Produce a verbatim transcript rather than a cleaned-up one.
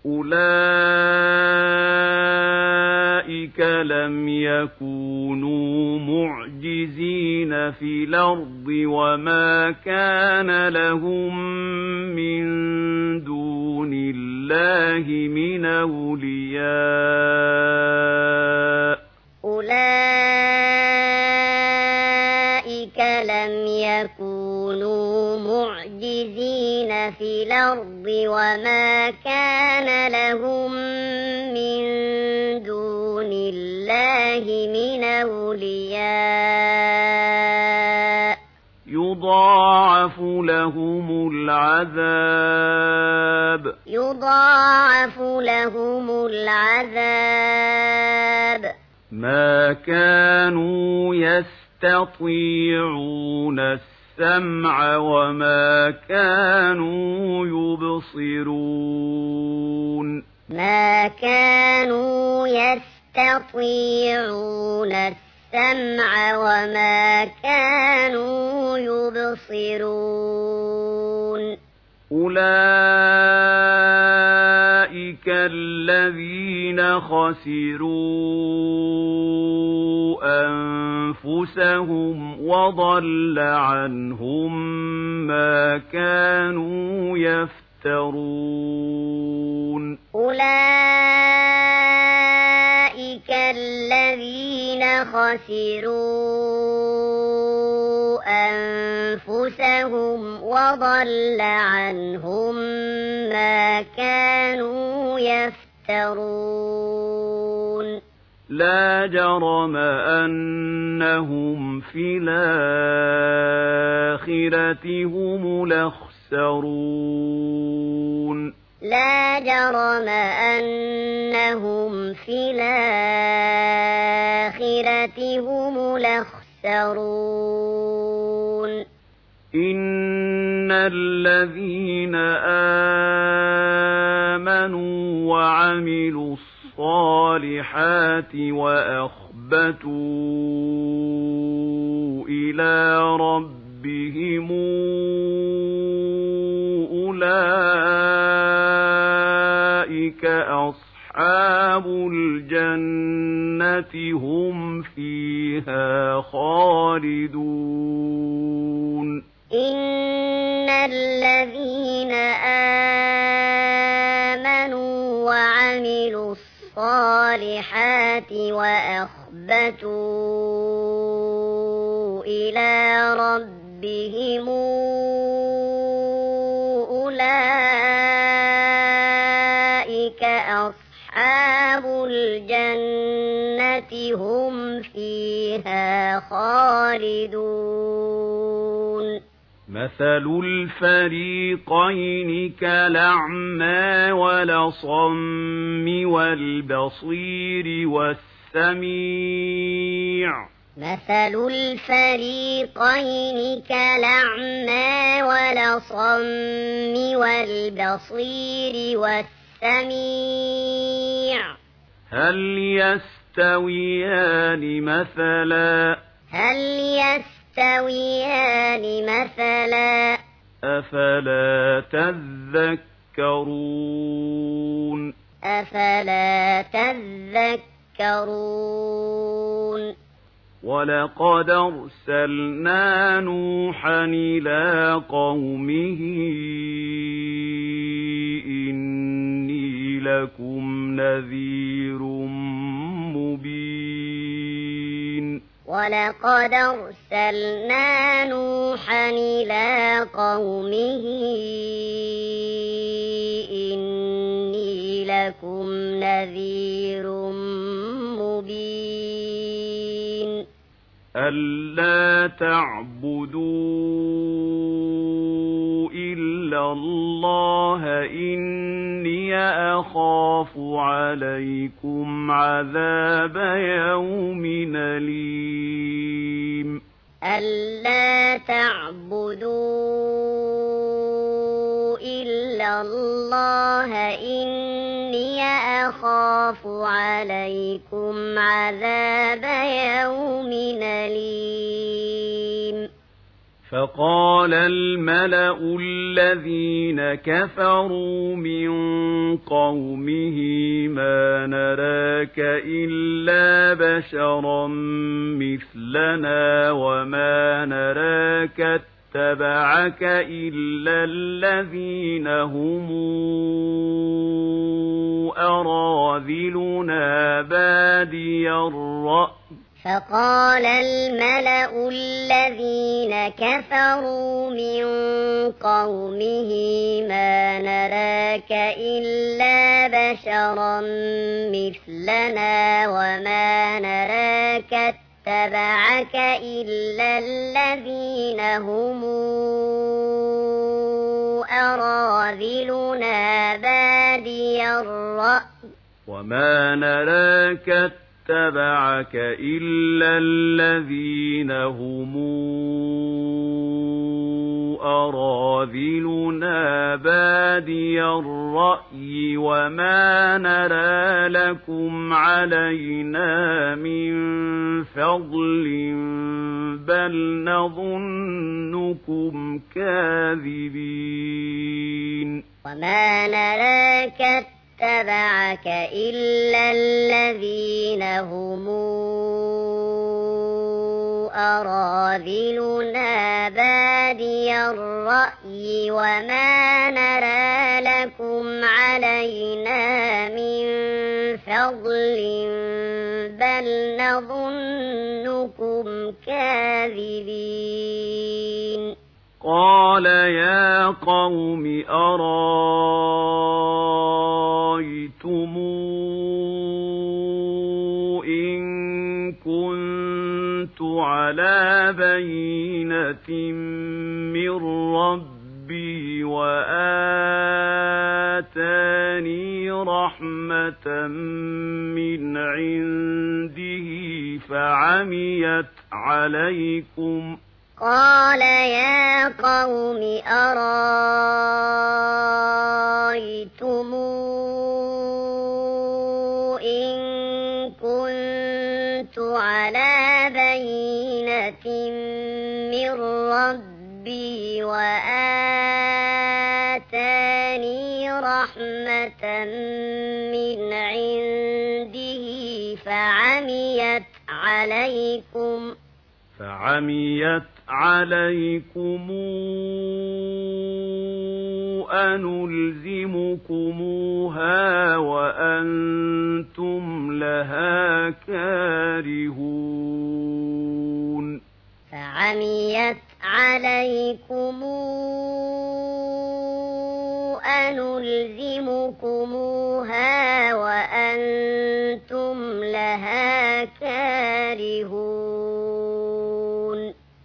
أولئك لم يكونوا معجزين في الأرض وما كان لهم من دون الله من أولياء أولئك لم يكونوا معجزين في الأرض وما كان لهم من دون الله من أولياء يضاعف لهم العذاب يضاعف لهم العذاب ما كانوا يستطيعون السمع وما كانوا يبصرون ما كانوا يستطيعون السمع وما كانوا يبصرون أولئك الذين خسروا أنفسهم وضل عنهم ما كانوا يفترون أولئك الذين خسروا أنفسهم وضل عنهم ما كانوا يفترون لا جرم أنهم في الآخرة هم الأخسرون لا جرم أنهم في الآخرة هم الأخسرون إن الذين آمنوا وعملوا الصالحات وأخبتوا إلى ربهم أولئك أصحاب الجنة هم فيها خالدون إن الذين آمنوا وعملوا الصالحات وأخبتوا إلى ربهم أولئك أصحاب الجنة هم فيها خالدون مثل الفريقين كالأعمى والأصم والبصير والسميع مثل الفريقين كالأعمى والأصم والبصير والسميع هل يستويان مثلا هل يستويان مثلا أفلا تذكرون أفلا تذكرون ولقد أرسلنا نوحا إلى قومه إني لكم نذير مبين ولقد أرسلنا نوحا إلى قومه إني لكم نذير مبين ألا تعبدوا إلا الله إني أخاف عليكم عذاب يوم أليم ألا تعبدوا إلا الله إني أخاف عليكم عذاب يوم أليم فقال الملأ الذين كفروا من قومه ما نراك إلا بشرا مثلنا وما نراك اتبعك إلا الذين هم أراذلنا بادي الرأي. فقال الملأ الذين كفروا من قومه ما نراك إلا بشرا مثلنا وما نراك اتبعك إلا الذين هم أراذلنا بادي الرأي وما نراك اتبعك إلا الذين هم أراذلنا بادي الرأي وما نرى لكم علينا من فضل بل نظنكم كاذبين. وما نراك اتبعك إلا الذين هم أراذلنا بادي الرأي وما نرى لكم علينا من فضل بل نظنكم كاذبين. قال يا قوم أرايتم إن كنت على بينة من ربي وآتاني رحمة من عنده فعميت عليكم قال يا قوم أرايتم إن كنت على بينة من ربي وآتاني رحمة من عنده فعميت عليكم فعميت عليكم أنلزمكموها وأنتم لها كارهون. فعميت عليكم أنلزمكموها وأنتم لها كارهون.